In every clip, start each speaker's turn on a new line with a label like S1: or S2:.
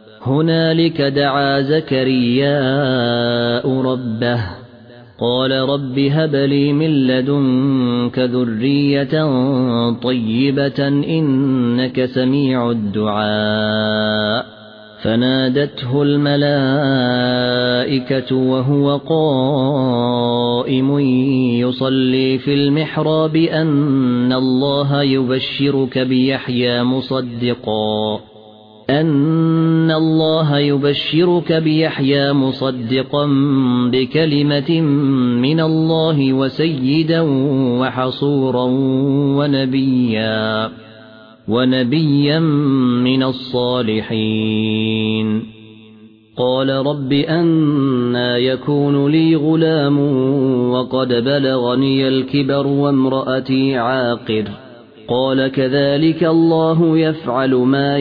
S1: هنالك دعا زكرياء ربه قال رب هب لي من لدنك ذرية طيبة إنك سميع الدعاء فنادته الملائكة وهو قائم يصلي في المحراب أن الله يبشرك بيحيى مصدقا بكلمة من الله وسيدا وحصورا ونبيا من الصالحين قال رب أنى يكون لي غلام وقد بلغني الكبر وامرأتي عاقر قال كذلك الله يفعل ما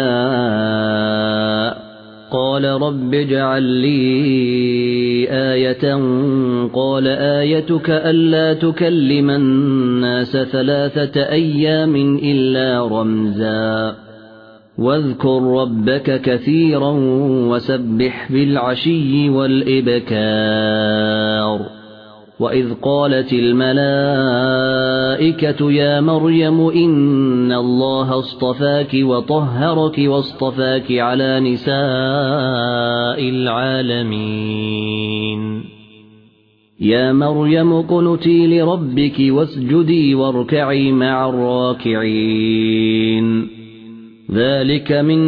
S1: يشاء قال رب اجعل لي آية قال آيتك ألا تكلم الناس 3 أيام إلا رمزا واذكر ربك كثيرا وسبح بالعشي والإبكار وإذ قالت الملائكة يا مريم إن الله اصطفاك وطهرك واصطفاك على نساء العالمين يا مريم قنتي لربك واسجدي واركعي مع الراكعين ذلك من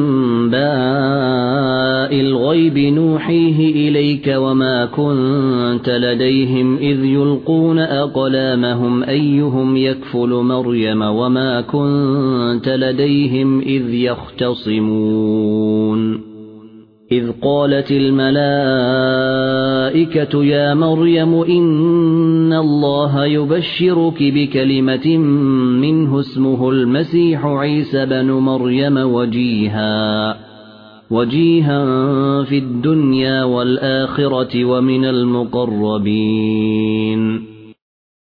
S1: أنباء الغيب نوحيه إليك وما كنت لديهم إذ يلقون أقلامهم أيهم يكفل مريم وما كنت لديهم إذ يختصمون إذ قالت الملائكة يا مريم إن الله يبشرك بكلمة منه اسمه المسيح عيسى بن مريم وجيها في الدنيا والآخرة ومن المقربين